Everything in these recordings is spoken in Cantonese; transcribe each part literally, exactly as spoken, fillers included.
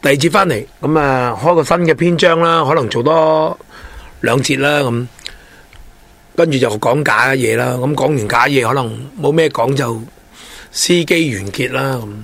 第二節翻嚟，咁啊開個新嘅篇章啦，可能做多兩節啦，咁跟住就講假嘢啦。咁講完假嘢，可能冇咩講就司機完結啦。咁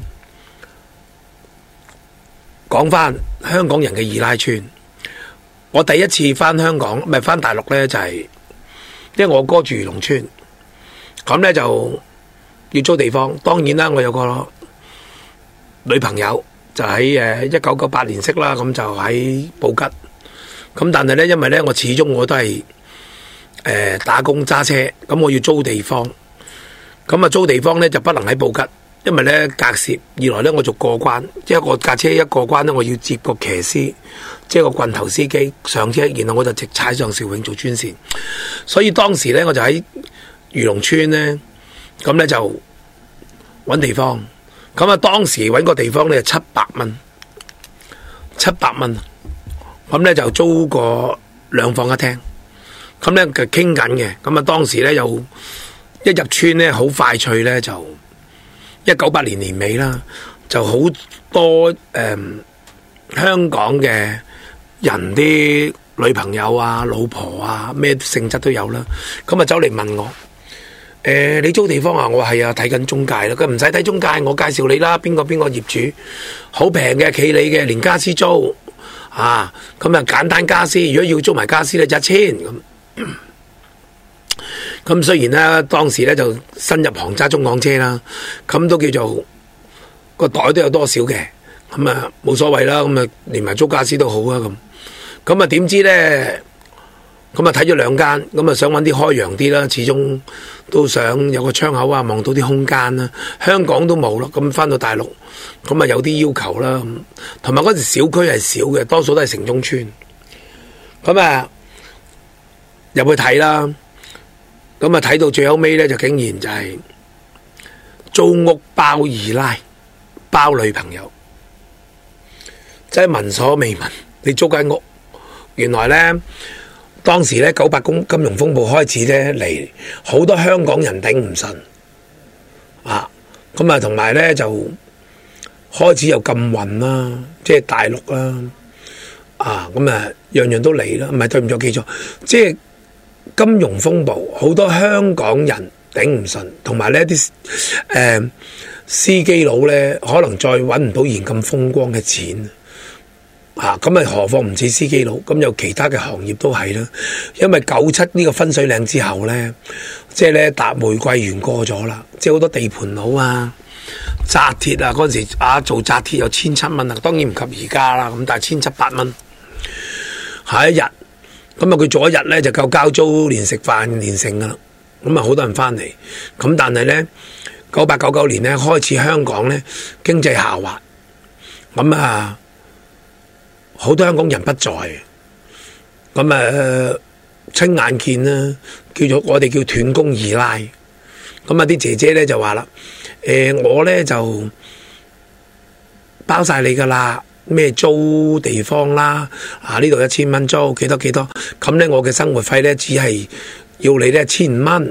講翻香港人嘅二奶村，我第一次翻香港，唔係翻大陸呢，就係、是、因為我哥住漁農村，咁呢就要租地方。當然啦，我有個女朋友。就喺誒一九九八年識啦，咁就喺布吉。咁但係咧，因為咧我始終我都係誒、呃、打工揸車，咁我要租地方。咁啊租地方咧就不能喺布吉，因為咧隔涉。二來咧我做過關，即係我架車一過關咧，我要接個騎師，即係個棍頭司機上車，然後我就直踩上兆永做專線。所以當時咧我就喺漁農村咧，咁咧就揾地方。咁啊，當時揾個地方咧，七百蚊，七百蚊，咁咧就租個兩房一廳，咁咧就傾緊嘅。咁啊，當時咧又一入村咧，好快脆咧，就一九八年年尾啦，就好多誒、呃、香港嘅人啲女朋友啊、老婆啊，咩性質都有啦。咁啊，走嚟問我。誒、呃，你租地方啊？我話係啊，睇緊中介啦。佢唔使睇中介，我介紹你啦。邊個邊個業主，好平嘅，企理嘅，連家私租啊。咁啊，簡單家私，如果要租埋家私咧，就一千咁。咁雖然咧，當時咧就新入行揸中港車啦，咁都叫做個袋都有多少嘅。咁啊，冇所謂啦。咁啊，連埋租家私都好啊。咁咁啊，點知咧？咁啊睇咗兩間，咁啊想揾啲開揚啲啦，始終都想有個窗口啊，望到啲空間啦。香港都冇咯，咁翻到大陸，咁啊有啲要求啦。同埋嗰時小區係少嘅，多數都係城中村。咁啊入去睇啦，咁啊睇到最後尾咧，就竟然就係租屋包二奶，包女朋友，真係聞所未聞。你租間屋，原來咧。當時咧九八金金融風暴開始咧嚟，好多香港人頂唔順啊！咁啊，同埋咧就開始又禁運啦，即係大陸啦啊！咁啊，樣樣都嚟啦，唔係對唔住記錯，即係金融風暴，好多香港人頂唔順，同埋呢啲誒司機佬咧，可能再揾唔到現咁風光嘅錢。啊，咁啊，何況唔止司機佬，咁有其他嘅行業都係啦。因為九七呢個分水嶺之後咧，即係咧搭玫瑰園過咗啦，即係好多地盤佬啊、紮鐵啊，嗰陣時啊做紮鐵有千七蚊啊，當然唔及而家啦，咁但係千七百蚊，下一日，咁啊佢做一日咧就夠交租、連食飯、連剩噶啦，咁啊好多人翻嚟，咁但係咧九八九九年咧開始香港咧經濟下滑，咁啊。好多香港人不在，咁啊親眼見啦，叫做我哋叫斷供二奶，咁啊啲姐姐咧就話啦，誒、呃、我咧就包晒你噶啦，咩租地方啦，啊呢度一千蚊租，幾多幾多，咁咧我嘅生活費咧只係要你咧千五蚊，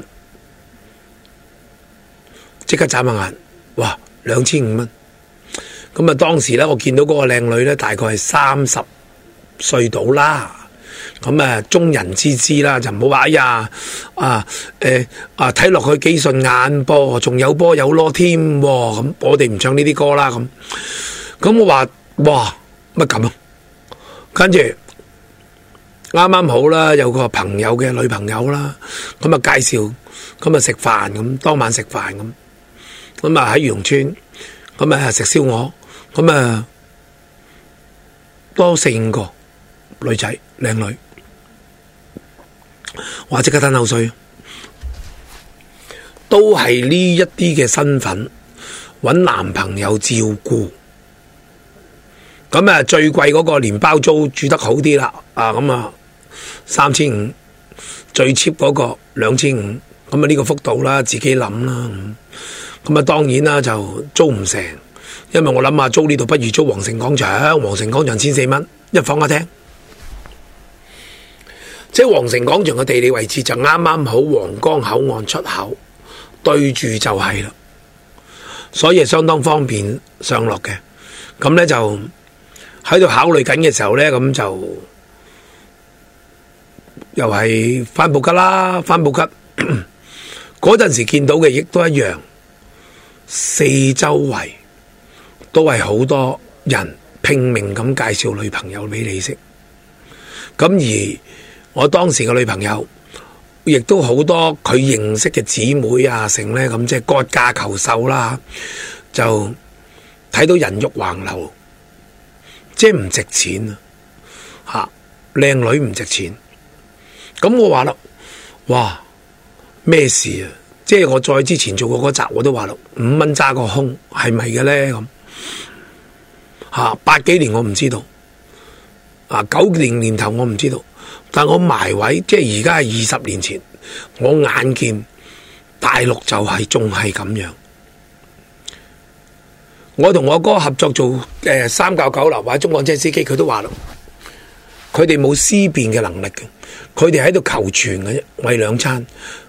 即刻眨下眼，哇兩千五蚊。咁啊！當時咧，我見到嗰個靚女咧，大概係三十歲到啦。咁啊，中人之姿啦，就唔好話哎呀啊誒啊睇落去幾順眼噃，仲有波有攞添。咁我哋唔唱呢啲歌啦。咁咁我話哇乜咁啊？跟住啱啱好啦，有個朋友嘅女朋友啦，咁啊介紹，咁啊食飯咁，當晚食飯咁，咁啊喺漁農村，咁啊食燒鵝。咁啊，多四五個女仔靚女，哇！即刻吞口水，都係呢一啲嘅身份，搵男朋友照顧。咁啊，最貴嗰個連包租住得好啲啦，啊咁啊三千五，最 cheap 嗰個兩千五，咁啊呢個幅度啦，自己諗啦。咁啊，當然啦，就租唔成。因為我諗下租呢度不如租皇城廣場，皇城廣場千四蚊一房一廳，即係皇城廣場嘅地理位置就啱啱好皇崗口岸出口對住就係啦，所以係相當方便上落嘅。咁呢就喺度考慮緊嘅時候咧，咁就又係翻布吉啦，翻布吉嗰陣時見到嘅亦都一樣，四周圍都係好多人拼命咁介紹女朋友俾你識。咁而我當時嘅女朋友，亦都好多佢認識嘅姊妹啊，成咧咁即係割價求售啦，就睇到人肉橫流，即係唔值錢啊！吓，靚女唔值錢，咁我話啦，哇，咩事啊？即係我再之前做過嗰集，我都話啦，五蚊揸個空係咪嘅咧？咁吓，八幾年我唔知道。啊，九零年頭我唔知道，但我埋位，即係而家係二十年前，我眼見大陸就係仲係咁樣。我同我哥合作做誒、呃、三教九流或者中港車司機，佢都話咯，佢哋冇思辨嘅能力嘅，佢哋喺度求全嘅啫，為兩餐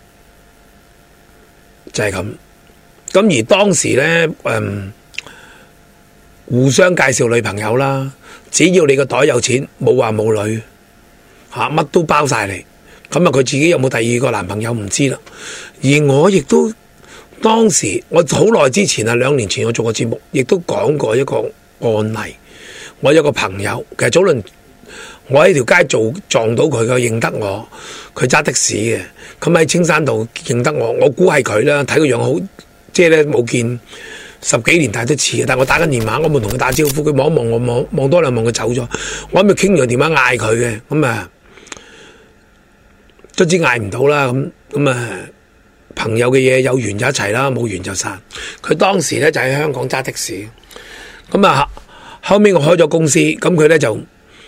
就係、是、咁。咁而當時咧，誒、嗯，互相介紹女朋友啦。只要你個袋有錢，冇話冇女，吓乜都包晒你。咁啊，佢自己有冇第二個男朋友唔知啦。而我亦都當時，我好耐之前啊，兩年前我做過節目，亦都講過一個案例。我有個朋友，其實早輪我喺條街做撞到佢，佢認得我，佢揸的士嘅，咁喺青山道認得我，我估係佢啦。睇個樣好，即係咧冇見。十幾年大都似嘅，但係我打緊電話，我冇同佢打招呼，佢望一望我，望望多兩望佢走咗，我喺度傾住個電話嗌佢嘅，咁啊，卒之嗌唔到啦，咁咁啊，朋友嘅嘢有緣就一齊啦，冇緣就散。佢當時咧就喺香港揸的士，咁啊後尾我開咗公司，咁佢咧就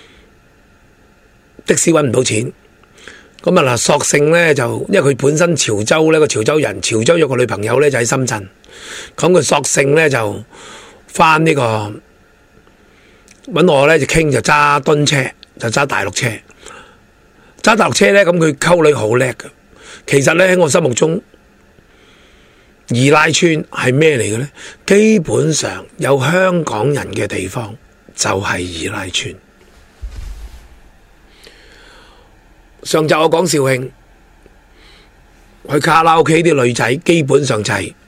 的士搵唔到錢。咁啊嗱，索性咧就，因為佢本身潮州咧個潮州人，潮州有個女朋友咧就喺深圳，咁佢索性咧就翻呢個搵我咧就傾，就揸敦車，就揸大陸車，揸大陸車咧，咁佢溝女好叻嘅。其實咧喺我心目中，二奶村係咩嚟嘅咧？基本上有香港人嘅地方就係二奶村。上集我講肇慶去卡拉 OK 啲女仔，基本上就係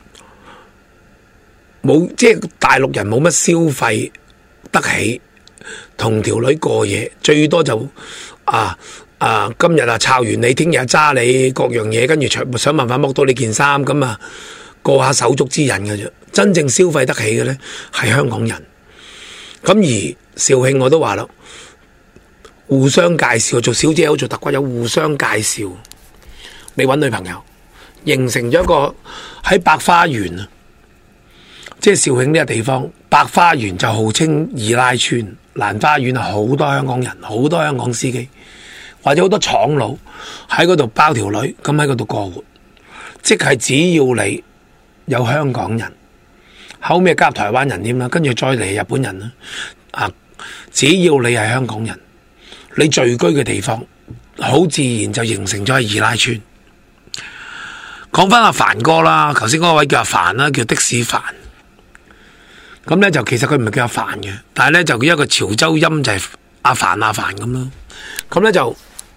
冇，即係大陸人冇乜消費得起，同條女過夜，最多就啊啊今日啊抄完你，聽日揸你各樣嘢，跟住想辦法剝到你件衫，咁啊過下手足之癮嘅啫。真正消費得起嘅咧係香港人。咁而肇慶我都話啦，互相介紹，做小姐好做特骨有互相介紹，你搵女朋友，形成咗一個喺百花園啊，即係肇慶呢個地方，百花園就號稱二奶村，蘭花園啊好多香港人，好多香港司機或者好多廠佬喺嗰度包條女，咁喺嗰度過活，即係只要你有香港人，後尾加台灣人添啦，跟住再嚟日本人啦，啊，只要你係香港人，你聚居嘅地方，好自然就形成咗係二奶村。講翻阿凡哥啦，頭先嗰位叫阿凡啦，叫的士凡。咁咧就其實佢唔係叫阿凡嘅，但係咧就佢一個潮州音就係阿凡阿凡咁咯。咁咧就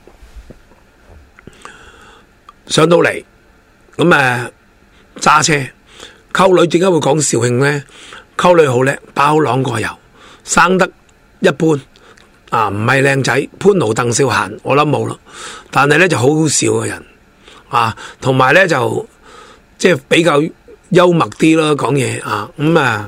上到嚟，咁誒揸車溝女，點解會講肇慶咧？溝女好叻，包朗過油，生得一般。啊，唔係靚仔，潘驢鄧少閒，我諗冇咯。但係咧就好好笑嘅人，啊，同埋咧就即係比較幽默啲咯，講嘢啊，咁啊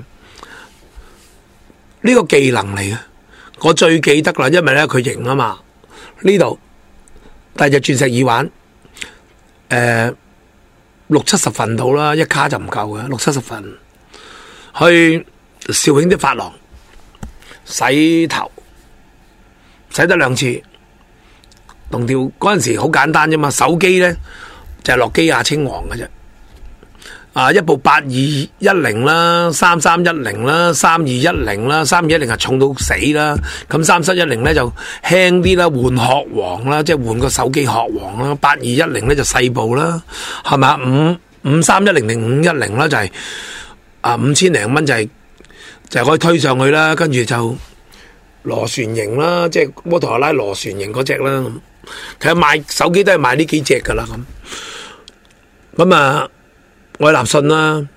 呢個技能嚟嘅，我最記得啦，因為咧佢型啊嘛。呢度戴隻鑽石耳環，誒、呃、六七十份到啦，一卡就唔夠嘅，六七十份。去肇慶啲髮廊洗頭。洗得兩次，同條嗰陣時好簡單啫嘛，手機咧就係諾基亞青黃嘅啫，啊一部八二一零啦，三三一零啦，三二一零啦，三二一零係重到死啦，咁三三一零咧就輕啲啦，換殼黃啦，即係換個手機殼黃啦，八二一零咧就細部啦，係咪？五五三一零定五一零啦，就係啊五千零蚊就係就係可以推上去啦，跟住就。 螺旋形啦，即係摩托羅拉螺旋形嗰隻啦。其實賣手機都係賣呢幾隻噶啦咁。咁啊，愛立信啦，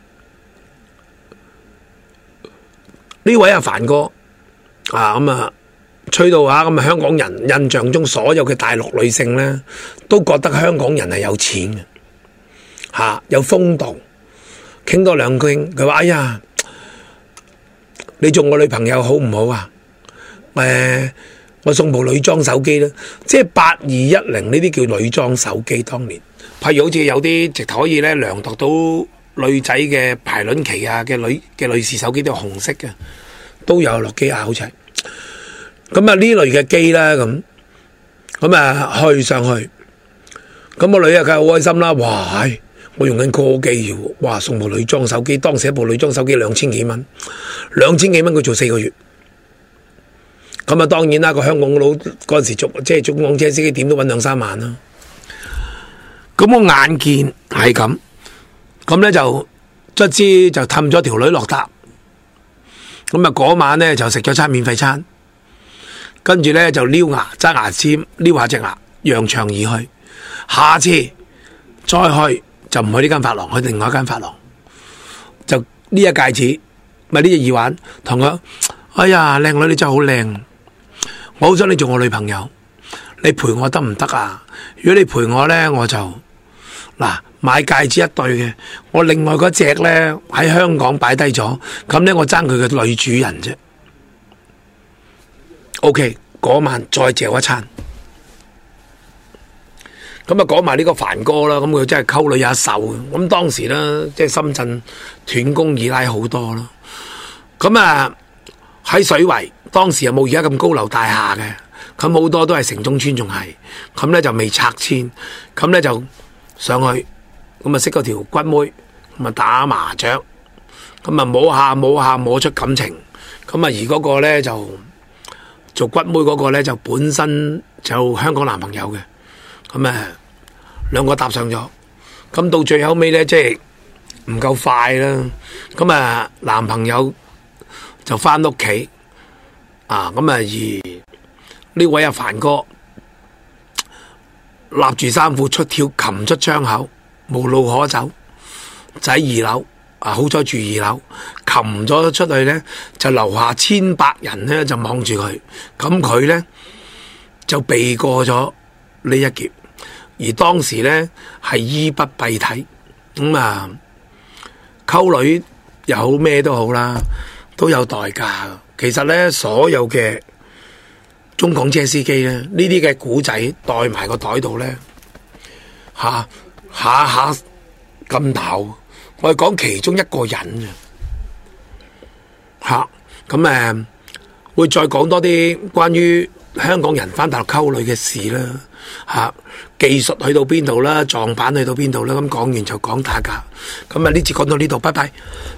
呢位阿凡哥啊，咁啊吹到啊，咁啊香港人印象中所有嘅大陸女性咧，都覺得香港人係有錢嘅，吓、啊、有風度，傾多兩句，佢話哎呀，你做我女朋友好唔好啊？誒、呃，我送部女裝手機啦，即係八二一零呢啲叫女裝手機，當年。譬如好似有啲直頭可以咧量度到女仔嘅排卵期啊嘅女嘅女士手機都係紅色嘅，都有諾基亞好似係。咁啊呢類嘅機啦咁，咁啊去上去，咁個女啊梗係好開心啦！哇，我用緊科技嘅，哇送部女裝手機，當時一部女裝手機兩千幾蚊，兩千幾蚊佢做四個月。咁啊當然啦，個香港佬嗰陣時做即係中港車司機點都搵兩三萬啦。咁我眼見係咁，咁咧就卒之就氹咗條女落搭，咁啊嗰晚咧就食咗餐免費餐，跟住咧就撩牙揸牙籤撩下隻牙，揚長而去。下次再去就唔去呢間髮廊，去另外一間髮廊，就呢一戒指咪呢隻耳環，同佢，哎呀靚女你真係好靚，我好想你做我女朋友，你陪我得唔得啊？如果你陪我咧，我就。嗱，買戒指一對嘅，我另外嗰隻咧喺香港擺低咗，咁咧我爭佢嘅女主人啫。OK， 嗰晚再借一餐，咁啊講埋呢個凡哥啦，咁佢真係溝女有一手嘅。咁當時咧，即係深圳斷供二奶好多咯。咁啊喺水圍，當時又冇而家咁高樓大廈嘅，咁好多都係城中村仲係，咁咧就未拆遷，咁咧就。上去咁啊識嗰條骨妹，咁啊打麻雀，咁啊摸下摸下摸出感情，咁啊而嗰個咧就做骨妹嗰個咧就本身就香港男朋友嘅，咁啊兩個搭上咗，咁到最後尾咧即係唔夠快啦，咁啊男朋友就翻屋企，啊咁啊而呢位阿凡哥。立住衫褲出跳，擒出窗口，無路可走，就喺二樓啊！好彩住二樓，擒咗出去咧，就樓下千百人咧就望住佢，咁佢咧就避過咗呢一劫。而當時咧係衣不蔽體，咁、嗯、啊溝女又好咩都好啦，都有代價。其實咧所有嘅。中港車司機咧，呢啲嘅古仔袋埋個袋度咧，下下下咁頭，我哋講其中一個人吓，咁誒會再講多啲關於香港人翻大陸溝女嘅事啦，吓、啊、技術去到邊度啦，撞板去到邊度啦，咁講完就講大家，咁啊呢次講到呢度，拜拜。